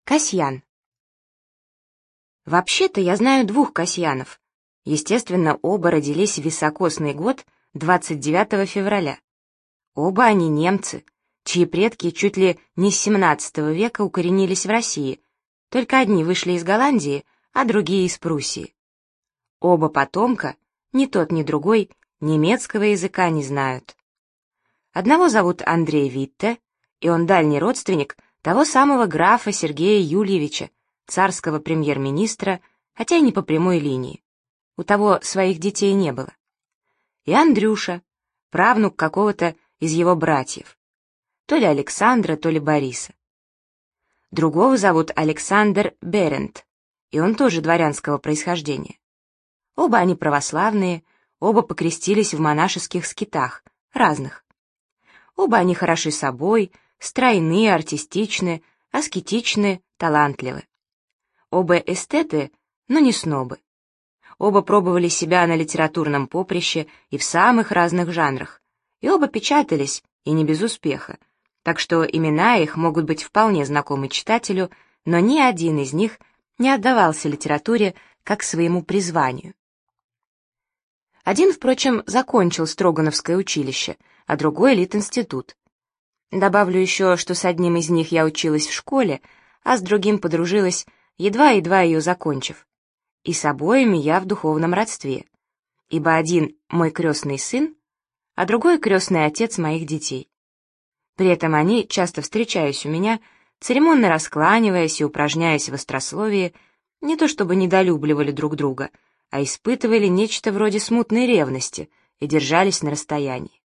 Касьян. Вообще-то я знаю двух Касьянов. Естественно, оба родились в високосный год 29 февраля. Оба они немцы, чьи предки чуть ли не с 17 века укоренились в России, только одни вышли из Голландии, а другие из Пруссии. Оба потомка, ни тот, ни другой, немецкого языка не знают. Одного зовут Андрей Витте, и он дальний родственник того самого графа Сергея Юльевича, царского премьер-министра, хотя и не по прямой линии. У того своих детей не было. И Андрюша, правнук какого-то из его братьев, то ли Александра, то ли Бориса. Другого зовут Александр Берент, и он тоже дворянского происхождения. Оба они православные, оба покрестились в монашеских скитах, разных. Оба они хороши собой, стройны, артистичны, аскетичны, талантливы. Оба эстеты, но не снобы. Оба пробовали себя на литературном поприще и в самых разных жанрах, и оба печатались, и не без успеха, так что имена их могут быть вполне знакомы читателю, но ни один из них не отдавался литературе как своему призванию. Один, впрочем, закончил Строгановское училище, а другой — Литинститут. Добавлю еще, что с одним из них я училась в школе, а с другим подружилась, едва-едва ее закончив. И с обоими я в духовном родстве, ибо один — мой крестный сын, а другой — крестный отец моих детей. При этом они, часто встречаясь у меня, церемонно раскланиваясь и упражняясь в острословии, не то чтобы недолюбливали друг друга, а испытывали нечто вроде смутной ревности и держались на расстоянии.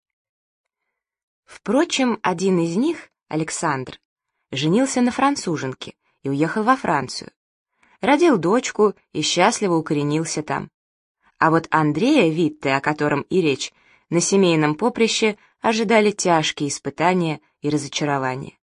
Впрочем, один из них, Александр, женился на француженке и уехал во Францию. Родил дочку и счастливо укоренился там. А вот Андрея Витте, о котором и речь, на семейном поприще ожидали тяжкие испытания и разочарования.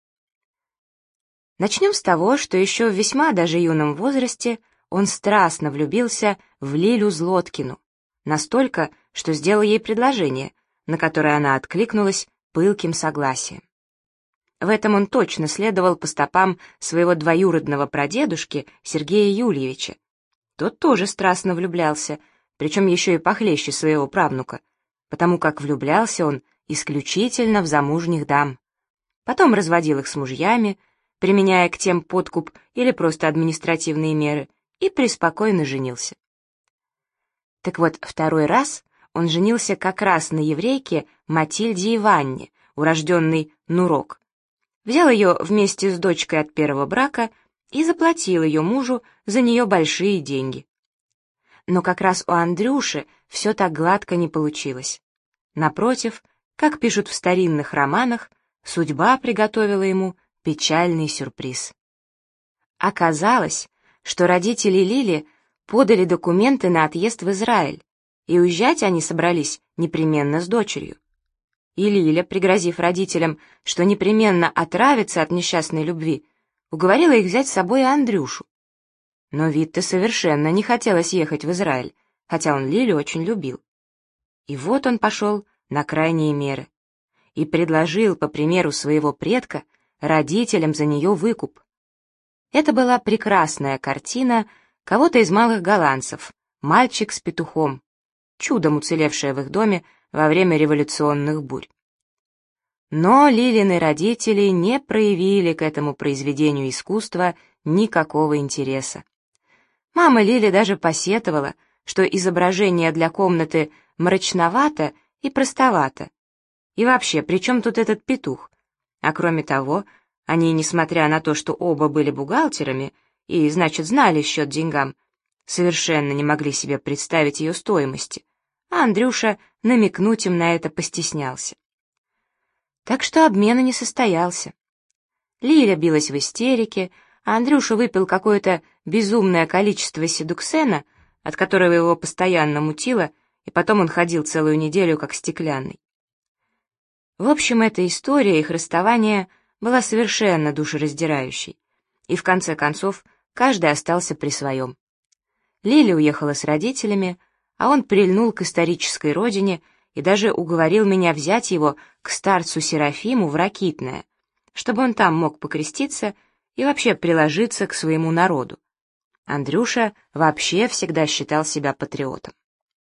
Начнем с того, что еще в весьма даже юном возрасте он страстно влюбился в Лилю Злоткину, настолько, что сделал ей предложение, на которое она откликнулась пылким согласием. В этом он точно следовал по стопам своего двоюродного прадедушки Сергея Юльевича. Тот тоже страстно влюблялся, причем еще и похлеще своего правнука, потому как влюблялся он исключительно в замужних дам. Потом разводил их с мужьями, применяя к тем подкуп или просто административные меры, и преспокойно женился. Так вот, второй раз он женился как раз на еврейке Матильде Иванне, урожденной Нурок. Взял ее вместе с дочкой от первого брака и заплатил ее мужу за нее большие деньги. Но как раз у Андрюши все так гладко не получилось. Напротив, как пишут в старинных романах, судьба приготовила ему печальный сюрприз. Оказалось, что родители Лили подали документы на отъезд в Израиль, и уезжать они собрались непременно с дочерью. И Лиля, пригрозив родителям, что непременно отравится от несчастной любви, уговорила их взять с собой и Андрюшу. Но Витте совершенно не хотелось ехать в Израиль, хотя он Лилю очень любил. И вот он пошел на крайние меры и предложил, по примеру своего предка, родителям за нее выкуп. Это была прекрасная картина кого-то из малых голландцев, мальчик с петухом, чудом уцелевшая в их доме во время революционных бурь. Но Лилины родители не проявили к этому произведению искусства никакого интереса. Мама Лили даже посетовала, что изображение для комнаты мрачновато и простовато. И вообще, при чем тут этот петух? А кроме того, они, несмотря на то, что оба были бухгалтерами и, значит, знали счет деньгам, совершенно не могли себе представить ее стоимости, а Андрюша намекнуть им на это постеснялся. Так что обмена не состоялся. Лиля билась в истерике, а Андрюша выпил какое-то безумное количество седуксена, от которого его постоянно мутило, и потом он ходил целую неделю как стеклянный. В общем, эта история их расставания была совершенно душераздирающей, и в конце концов каждый остался при своем. Лиля уехала с родителями, а он прильнул к исторической родине и даже уговорил меня взять его к старцу Серафиму в Ракитное, чтобы он там мог покреститься и вообще приложиться к своему народу. Андрюша вообще всегда считал себя патриотом.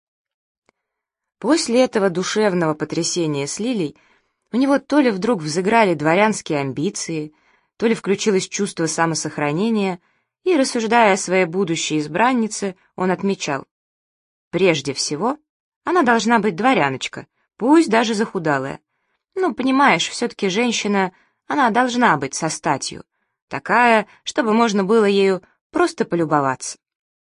После этого душевного потрясения с Лилей у него то ли вдруг взыграли дворянские амбиции, то ли включилось чувство самосохранения, и, рассуждая о своей будущей избраннице, он отмечал: прежде всего, она должна быть дворяночка, пусть даже захудалая. Ну, понимаешь, все-таки женщина, она должна быть со статью, такая, чтобы можно было ею просто полюбоваться.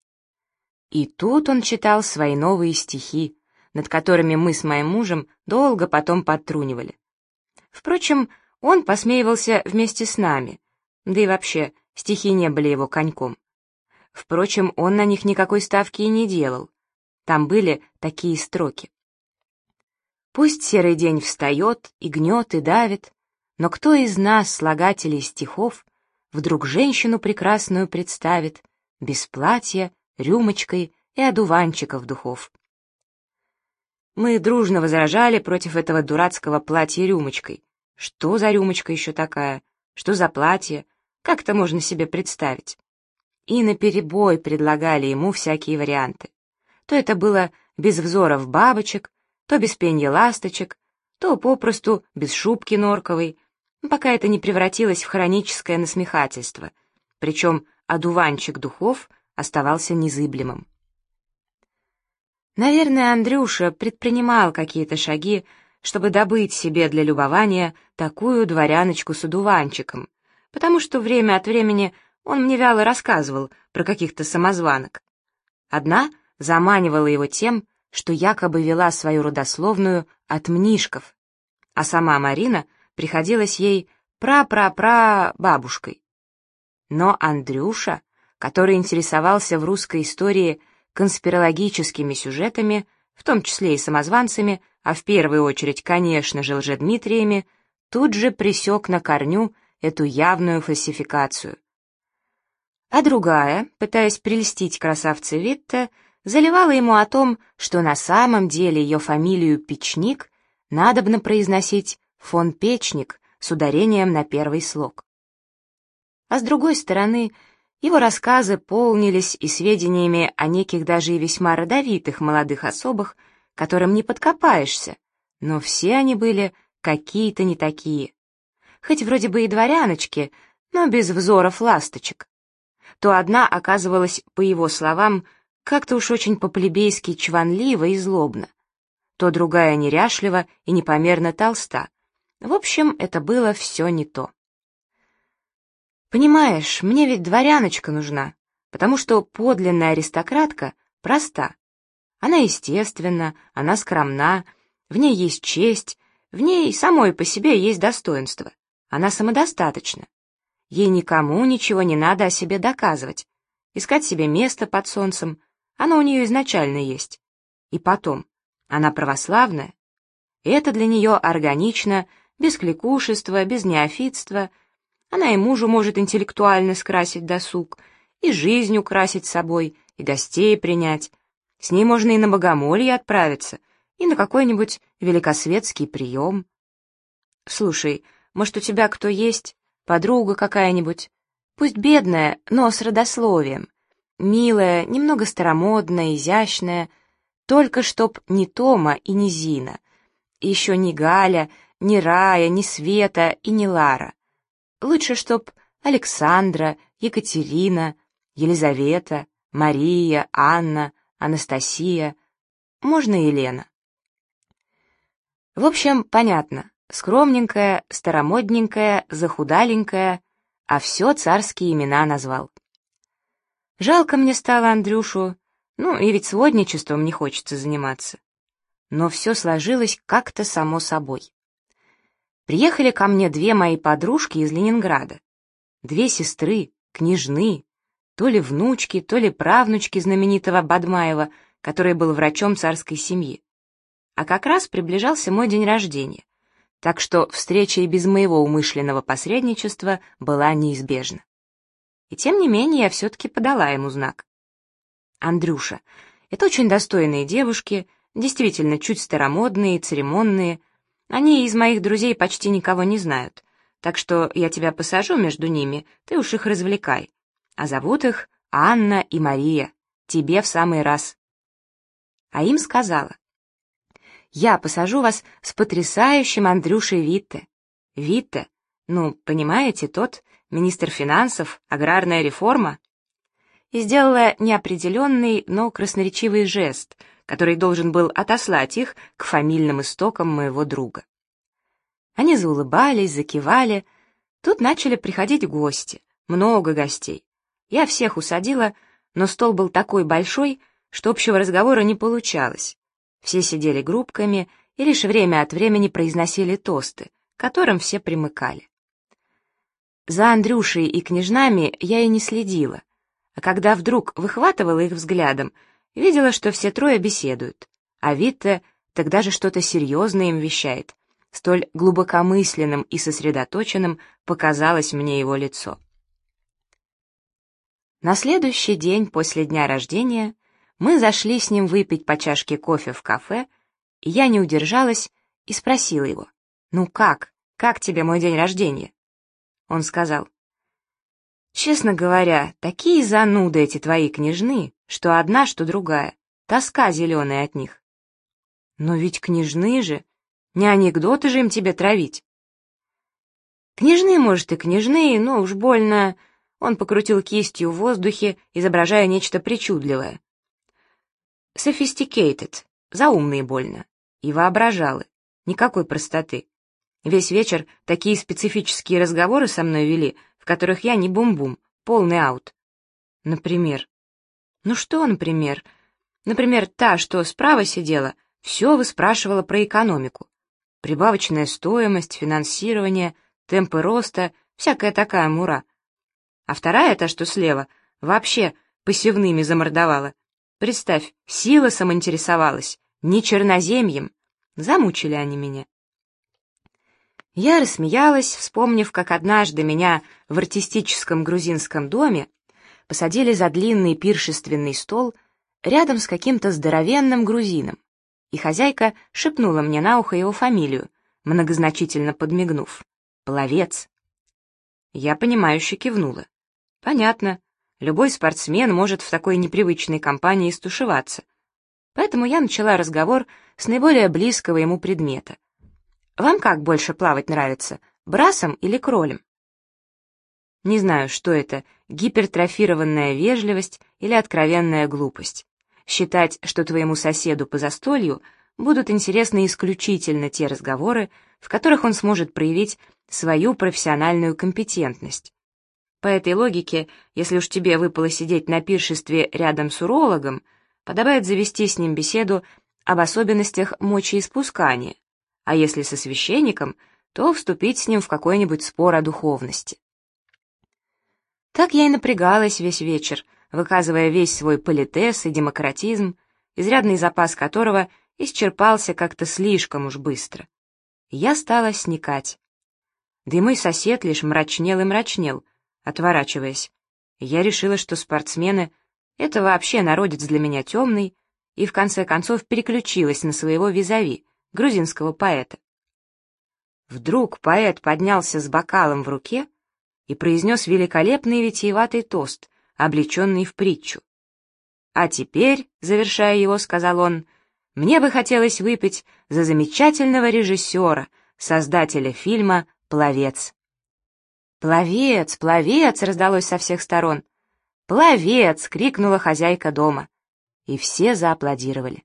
И тут он читал свои новые стихи, над которыми мы с моим мужем долго потом подтрунивали. Впрочем, он посмеивался вместе с нами, да и вообще стихи не были его коньком. Впрочем, он на них никакой ставки и не делал. Там были такие строки: «Пусть серый день встает и гнет и давит, но кто из нас, слагателей стихов, вдруг женщину прекрасную представит, без платья, рюмочкой и одуванчиков духов?» Мы дружно возражали против этого дурацкого платья рюмочкой. Что за рюмочка еще такая? Что за платье? Как это можно себе представить? И наперебой предлагали ему всякие варианты. То это было без взоров бабочек, то без пенья ласточек, то попросту без шубки норковой, пока это не превратилось в хроническое насмехательство, причем одуванчик духов оставался незыблемым. Наверное, Андрюша предпринимал какие-то шаги, чтобы добыть себе для любования такую дворяночку с одуванчиком, потому что время от времени он мне вяло рассказывал про каких-то самозванок. Одна заманивала его тем, что якобы вела свою родословную от Мнишков, а сама Марина приходилась ей пра-пра-пра-бабушкой. Но Андрюша, который интересовался в русской истории конспирологическими сюжетами, в том числе и самозванцами, а в первую очередь, конечно же, Лжедмитриями, тут же пресек на корню эту явную фальсификацию. А другая, пытаясь прельстить красавца Витте, заливала ему о том, что на самом деле ее фамилию Печник надобно произносить фон Печник с ударением на первый слог. А с другой стороны, его рассказы полнились и сведениями о неких даже и весьма родовитых молодых особах, которым не подкопаешься, но все они были какие-то не такие. Хоть вроде бы и дворяночки, но без взоров ласточек. То одна оказывалась, по его словам, как-то уж очень по-плебейски чванлива и злобна, то другая неряшлива и непомерно толста. В общем, это было все не то. Понимаешь, мне ведь дворяночка нужна, потому что подлинная аристократка проста. Она естественна, она скромна, в ней есть честь, в ней самой по себе есть достоинство. Она самодостаточна. Ей никому ничего не надо о себе доказывать, искать себе место под солнцем, оно у нее изначально есть. И потом, она православная. Это для нее органично, без кликушества, без неофитства. Она и мужу может интеллектуально скрасить досуг, и жизнь украсить собой, и гостей принять. С ней можно и на богомолье отправиться, и на какой-нибудь великосветский прием. Слушай, может, у тебя кто есть? Подруга какая-нибудь? Пусть бедная, но с родословием. Милая, немного старомодная, изящная. Только чтоб не Тома и не Зина. И еще не Галя, не Рая, не Света и не Лара. Лучше, чтоб Александра, Екатерина, Елизавета, Мария, Анна, Анастасия. Можно и Елена. В общем, понятно. Скромненькая, старомодненькая, захудаленькая, а все царские имена назвал. Жалко мне стало Андрюшу, ну и ведь сводничеством не хочется заниматься. Но все сложилось как-то само собой. Приехали ко мне две мои подружки из Ленинграда. Две сестры, княжны, то ли внучки, то ли правнучки знаменитого Бадмаева, который был врачом царской семьи. А как раз приближался мой день рождения, так что встреча и без моего умышленного посредничества была неизбежна. И тем не менее я все-таки подала ему знак. Андрюша, это очень достойные девушки, действительно чуть старомодные, церемонные. Они из моих друзей почти никого не знают, так что я тебя посажу между ними, ты уж их развлекай. А зовут их Анна и Мария, тебе в самый раз». А им сказала: «Я посажу вас с потрясающим Андрюшей Витте». Витте, ну, понимаете, тот, министр финансов, аграрная реформа. И сделала неопределенный, но красноречивый жест, который должен был отослать их к фамильным истокам моего друга. Они заулыбались, закивали. Тут начали приходить гости, много гостей. Я всех усадила, но стол был такой большой, что общего разговора не получалось. Все сидели группками и лишь время от времени произносили тосты, к которым все примыкали. За Андрюшей и княжнами я и не следила, а когда вдруг выхватывала их взглядом, видела, что все трое беседуют, а Витте тогда же что-то серьезное им вещает. Столь глубокомысленным и сосредоточенным показалось мне его лицо. На следующий день после дня рождения мы зашли с ним выпить по чашке кофе в кафе, и я не удержалась и спросила его: «Ну как? Как тебе мой день рождения?» Он сказал: «Честно говоря, такие зануды эти твои княжны, что одна, что другая, тоска зеленая от них». «Но ведь княжны же, не анекдоты же им тебе травить». «Княжны, может, и княжны, но уж больно...» Он покрутил кистью в воздухе, изображая нечто причудливое. «Sophisticated, заумные больно. И воображалы. Никакой простоты. Весь вечер такие специфические разговоры со мной вели, в которых я не бум-бум, полный аут. Например. Ну что, например? Например, та, что справа сидела, все выспрашивала про экономику. Прибавочная стоимость, финансирование, темпы роста, всякая такая мура. А вторая, та, что слева, вообще посевными замордовала. Представь, силосом интересовалась, не черноземьем. Замучили они меня». Я рассмеялась, вспомнив, как однажды меня в артистическом грузинском доме посадили за длинный пиршественный стол рядом с каким-то здоровенным грузином, и хозяйка шепнула мне на ухо его фамилию, многозначительно подмигнув: «Пловец». Я понимающе кивнула. Понятно, любой спортсмен может в такой непривычной компании стушеваться. Поэтому я начала разговор с наиболее близкого ему предмета. «Вам как больше плавать нравится, брасом или кролем?» Не знаю, что это, гипертрофированная вежливость или откровенная глупость. Считать, что твоему соседу по застолью будут интересны исключительно те разговоры, в которых он сможет проявить свою профессиональную компетентность. По этой логике, если уж тебе выпало сидеть на пиршестве рядом с урологом, подобает завести с ним беседу об особенностях мочеиспускания, а если со священником, то вступить с ним в какой-нибудь спор о духовности. Так я и напрягалась весь вечер, выказывая весь свой политес и демократизм, изрядный запас которого исчерпался как-то слишком уж быстро. Я стала сникать. Да и мой сосед лишь мрачнел и мрачнел, отворачиваясь. Я решила, что спортсмены — это вообще народец для меня темный, и в конце концов переключилась на своего визави, грузинского поэта. Вдруг поэт поднялся с бокалом в руке и произнес великолепный витиеватый тост, облеченный в притчу. «А теперь, завершая его, — сказал он, — мне бы хотелось выпить за замечательного режиссера, создателя фильма «Пловец». «Пловец! Пловец!» — раздалось со всех сторон. «Пловец!» — крикнула хозяйка дома. И все зааплодировали.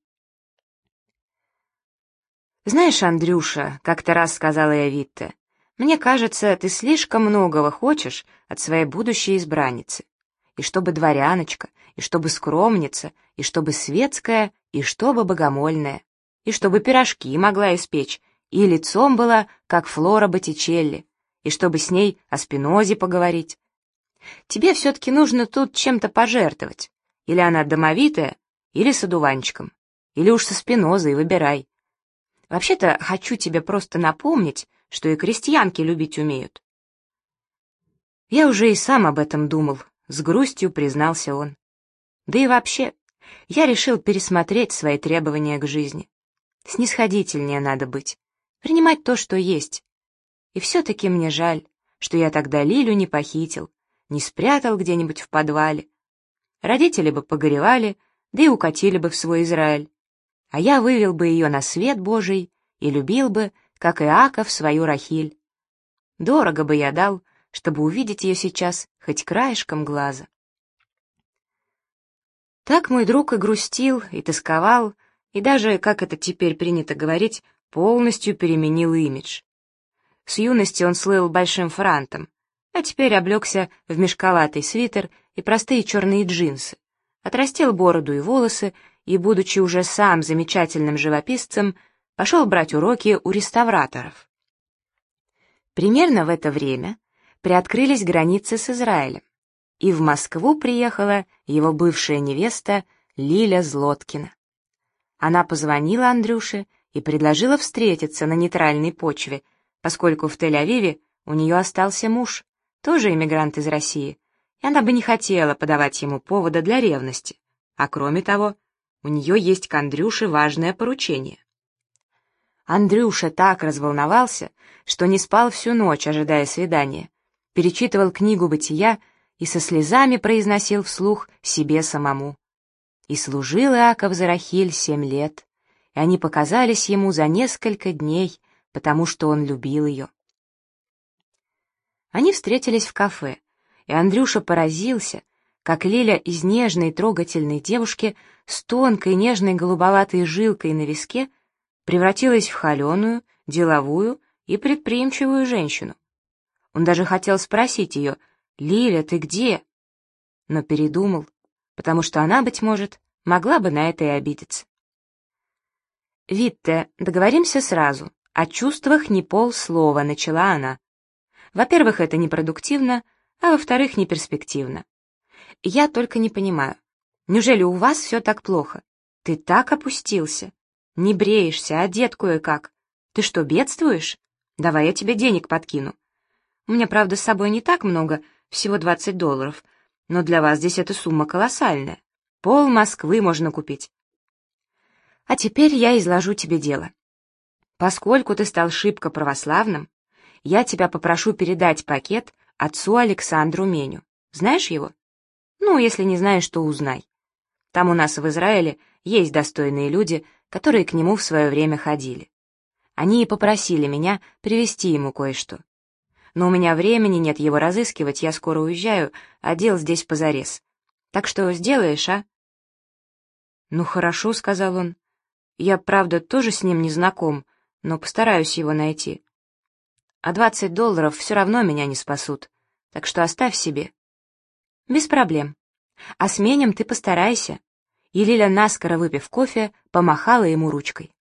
«Знаешь, Андрюша, — как-то раз сказала я Витте, — мне кажется, ты слишком многого хочешь от своей будущей избранницы. И чтобы дворяночка, и чтобы скромница, и чтобы светская, и чтобы богомольная, и чтобы пирожки могла испечь, и лицом была, как Флора Боттичелли, и чтобы с ней о Спинозе поговорить. Тебе все-таки нужно тут чем-то пожертвовать. Или она домовитая, или с одуванчиком, или уж со Спинозой, выбирай. Вообще-то хочу тебе просто напомнить, что и крестьянки любить умеют». Я уже и сам об этом думал, с грустью признался он. Да и вообще, я решил пересмотреть свои требования к жизни. Снисходительнее надо быть, принимать то, что есть. И все-таки мне жаль, что я тогда Лилю не похитил, не спрятал где-нибудь в подвале. Родители бы погоревали, да и укатили бы в свой Израиль. А я вывел бы ее на свет Божий и любил бы, как Иаков, свою Рахиль. Дорого бы я дал, чтобы увидеть ее сейчас хоть краешком глаза. Так мой друг и грустил, и тосковал, и даже, как это теперь принято говорить, полностью переменил имидж. С юности он слыл большим франтом, а теперь облегся в мешковатый свитер и простые черные джинсы, отрастил бороду и волосы и, будучи уже сам замечательным живописцем, пошел брать уроки у реставраторов. Примерно в это время приоткрылись границы с Израилем, и в Москву приехала его бывшая невеста Лиля Злоткина. Она позвонила Андрюше и предложила встретиться на нейтральной почве, поскольку в Тель-Авиве у нее остался муж, тоже иммигрант из России, и она бы не хотела подавать ему повода для ревности. А кроме того, у нее есть к Андрюше важное поручение. Андрюша так разволновался, что не спал всю ночь, ожидая свидания, перечитывал книгу «Бытия» и со слезами произносил вслух себе самому. И служил Иаков за Рахиль 7 лет, и они показались ему за несколько дней, потому что он любил ее. Они встретились в кафе, и Андрюша поразился, как Лиля из нежной трогательной девушки с тонкой нежной голубоватой жилкой на виске превратилась в холеную, деловую и предприимчивую женщину. Он даже хотел спросить ее: «Лиля, ты где?» Но передумал, потому что она, быть может, могла бы на это и обидеться. «Витте, договоримся сразу, о чувствах не полслова», — начала она. «Во-первых, это непродуктивно, а во-вторых, неперспективно. Я только не понимаю, неужели у вас все так плохо? Ты так опустился. Не бреешься, одет кое-как. Ты что, бедствуешь? Давай я тебе денег подкину. У меня, правда, с собой не так много, всего $20, но для вас здесь эта сумма колоссальная. Пол Москвы можно купить. А теперь я изложу тебе дело. Поскольку ты стал шибко православным, я тебя попрошу передать пакет отцу Александру Меню. Знаешь его? Ну, если не знаешь, то узнай. Там у нас в Израиле есть достойные люди, которые к нему в свое время ходили. Они и попросили меня привезти ему кое-что. Но у меня времени нет его разыскивать, я скоро уезжаю, а дел здесь позарез. Так что сделаешь, а?» «Ну хорошо», — сказал он. «Я, правда, тоже с ним не знаком, но постараюсь его найти. А $20 все равно меня не спасут, так что оставь себе». «Без проблем. А с Менем ты постарайся». И Лиля, наскоро выпив кофе, помахала ему ручкой.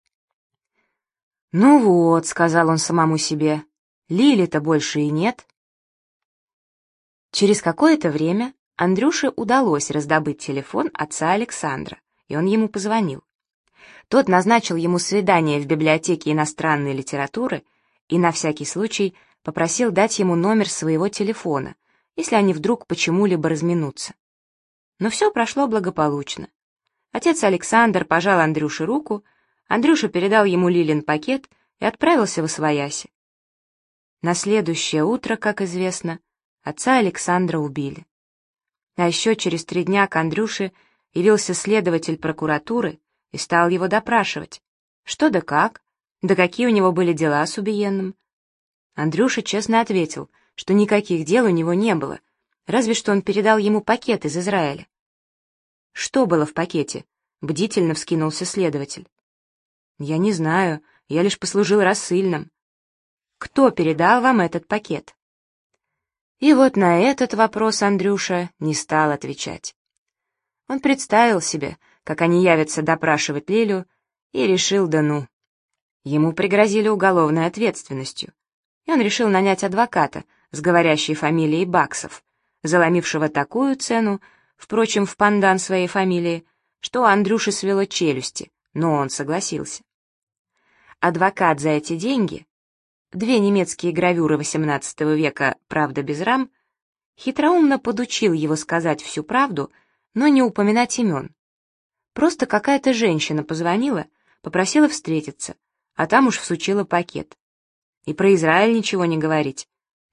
«Ну вот», — сказал он самому себе, — «Лили-то больше и нет». Через какое-то время Андрюше удалось раздобыть телефон отца Александра, и он ему позвонил. Тот назначил ему свидание в библиотеке иностранной литературы и на всякий случай попросил дать ему номер своего телефона, если они вдруг почему-либо разминутся. Но все прошло благополучно. Отец Александр пожал Андрюше руку, Андрюша передал ему Лилин пакет и отправился восвояси. На следующее утро, как известно, отца Александра убили. А еще через 3 дня к Андрюше явился следователь прокуратуры и стал его допрашивать. Что да как, да какие у него были дела с убиенным. Андрюша честно ответил, что никаких дел у него не было, разве что он передал ему пакет из Израиля. «Что было в пакете?» — бдительно вскинулся следователь. «Я не знаю, я лишь послужил рассыльным». «Кто передал вам этот пакет?» И вот на этот вопрос Андрюша не стал отвечать. Он представил себе, как они явятся допрашивать Лилю, и решил, да ну. Ему пригрозили уголовной ответственностью, и он решил нанять адвоката с говорящей фамилией Баксов, заломившего такую цену, впрочем, в пандан своей фамилии, что у Андрюши свело челюсти, но он согласился. Адвокат за эти деньги, 2 немецкие гравюры XVIII века «Правда без рам», хитроумно подучил его сказать всю правду, но не упоминать имен. Просто какая-то женщина позвонила, попросила встретиться, а там уж всучила пакет. И про Израиль ничего не говорить.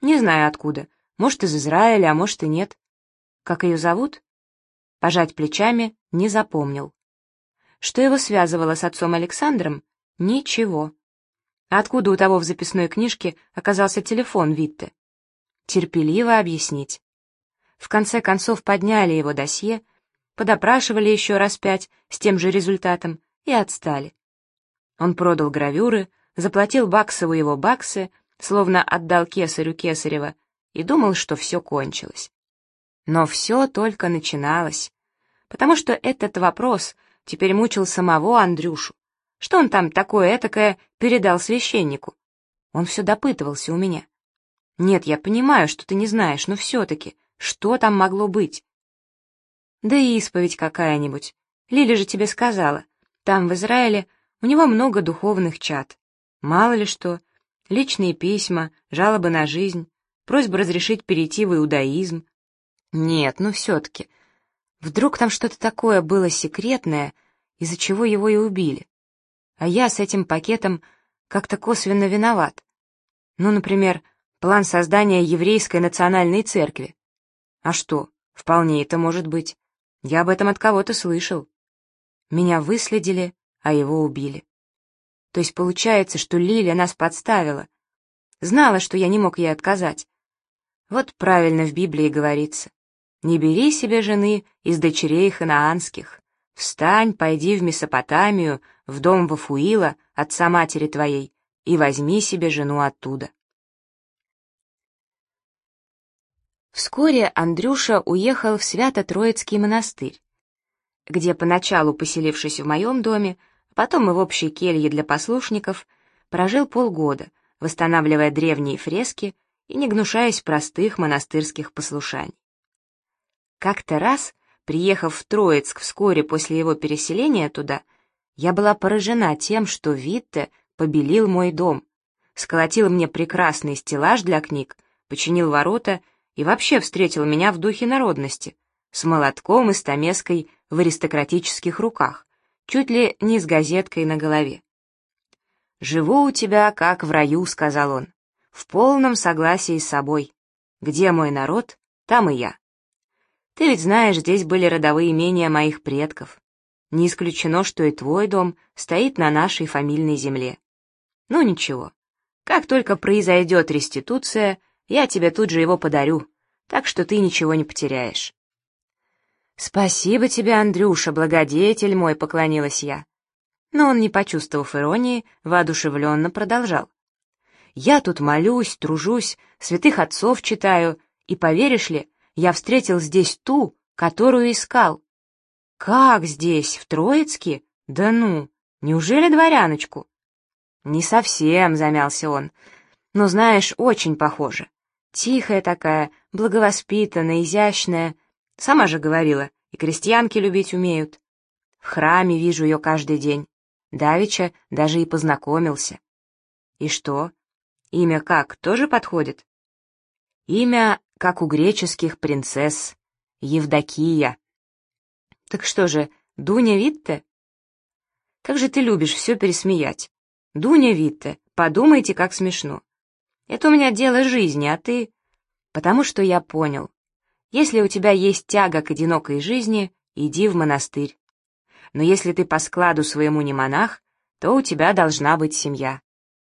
Не знаю откуда. Может, из Израиля, а может и нет. Как ее зовут? Пожать плечами не запомнил. Что его связывало с отцом Александром? Ничего. А откуда у того в записной книжке оказался телефон Витте? Терпеливо объяснить. В конце концов подняли его досье, подопрашивали еще раз 5 с тем же результатом и отстали. Он продал гравюры, заплатил Баксову его баксы, словно отдал кесарю Кесарева, и думал, что все кончилось. Но все только начиналось, потому что этот вопрос теперь мучил самого Андрюшу. Что он там такое-этакое передал священнику? Он все допытывался у меня. Нет, я понимаю, что ты не знаешь, но все-таки, что там могло быть? Да и исповедь какая-нибудь. Лиля же тебе сказала, там, в Израиле, у него много духовных чад. Мало ли что, личные письма, жалобы на жизнь, просьба разрешить перейти в иудаизм. Нет, ну все-таки. Вдруг там что-то такое было секретное, из-за чего его и убили. А я с этим пакетом как-то косвенно виноват. Ну, например, план создания еврейской национальной церкви. А что, вполне это может быть. Я об этом от кого-то слышал. Меня выследили, а его убили. То есть получается, что Лиля нас подставила. Знала, что я не мог ей отказать. Вот правильно в Библии говорится. Не бери себе жены из дочерей ханаанских. Встань, пойди в Месопотамию, в дом Вафуила, отца матери твоей, и возьми себе жену оттуда. Вскоре Андрюша уехал в Свято-Троицкий монастырь, где, поначалу поселившись в моем доме, а потом и в общей келье для послушников, прожил полгода, восстанавливая древние фрески и не гнушаясь простых монастырских послушаний. Как-то раз, приехав в Троицк вскоре после его переселения туда, я была поражена тем, что Витте побелил мой дом, сколотил мне прекрасный стеллаж для книг, починил ворота и вообще встретил меня в духе народности, с молотком и стамеской в аристократических руках, чуть ли не с газеткой на голове. «Живу у тебя, как в раю», — сказал он, — «в полном согласии с собой. Где мой народ, там и я. Ты ведь знаешь, здесь были родовые имения моих предков. Не исключено, что и твой дом стоит на нашей фамильной земле. Ну ничего, как только произойдет реституция, я тебе тут же его подарю, так что ты ничего не потеряешь». «Спасибо тебе, Андрюша, благодетель мой», — поклонилась я. Но он, не почувствовав иронии, воодушевленно продолжал. «Я тут молюсь, тружусь, святых отцов читаю, и, поверишь ли, я встретил здесь ту, которую искал». «Как здесь, в Троицке? Да ну, неужели дворяночку?» «Не совсем», — замялся он, — «но, знаешь, очень похоже. Тихая такая, благовоспитанная, изящная. Сама же говорила, и крестьянки любить умеют. В храме вижу ее каждый день. Давеча даже и познакомился». «И что? Имя как, тоже подходит?» «Имя, как у греческих принцесс. Евдокия». «Так что же, Дуня Витте?» «Как же ты любишь все пересмеять. Дуня Витте, подумайте, как смешно. Это у меня дело жизни, а ты...» «Потому что я понял. Если у тебя есть тяга к одинокой жизни, иди в монастырь. Но если ты по складу своему не монах, то у тебя должна быть семья.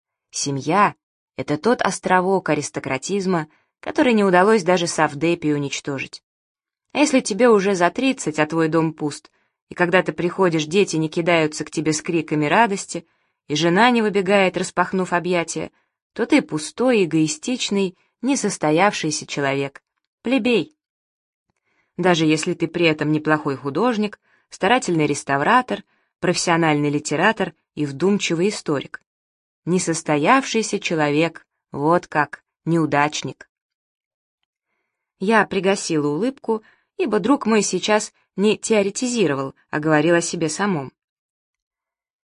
Семья — это тот островок аристократизма, который не удалось даже Савдепию уничтожить. А если тебе уже за 30, а твой дом пуст, и когда ты приходишь, дети не кидаются к тебе с криками радости, и жена не выбегает, распахнув объятия, то ты пустой, эгоистичный, несостоявшийся человек, плебей. Даже если ты при этом неплохой художник, старательный реставратор, профессиональный литератор и вдумчивый историк. Несостоявшийся человек, вот как, неудачник. Я пригасила улыбку, ибо друг мой сейчас не теоретизировал, а говорил о себе самом.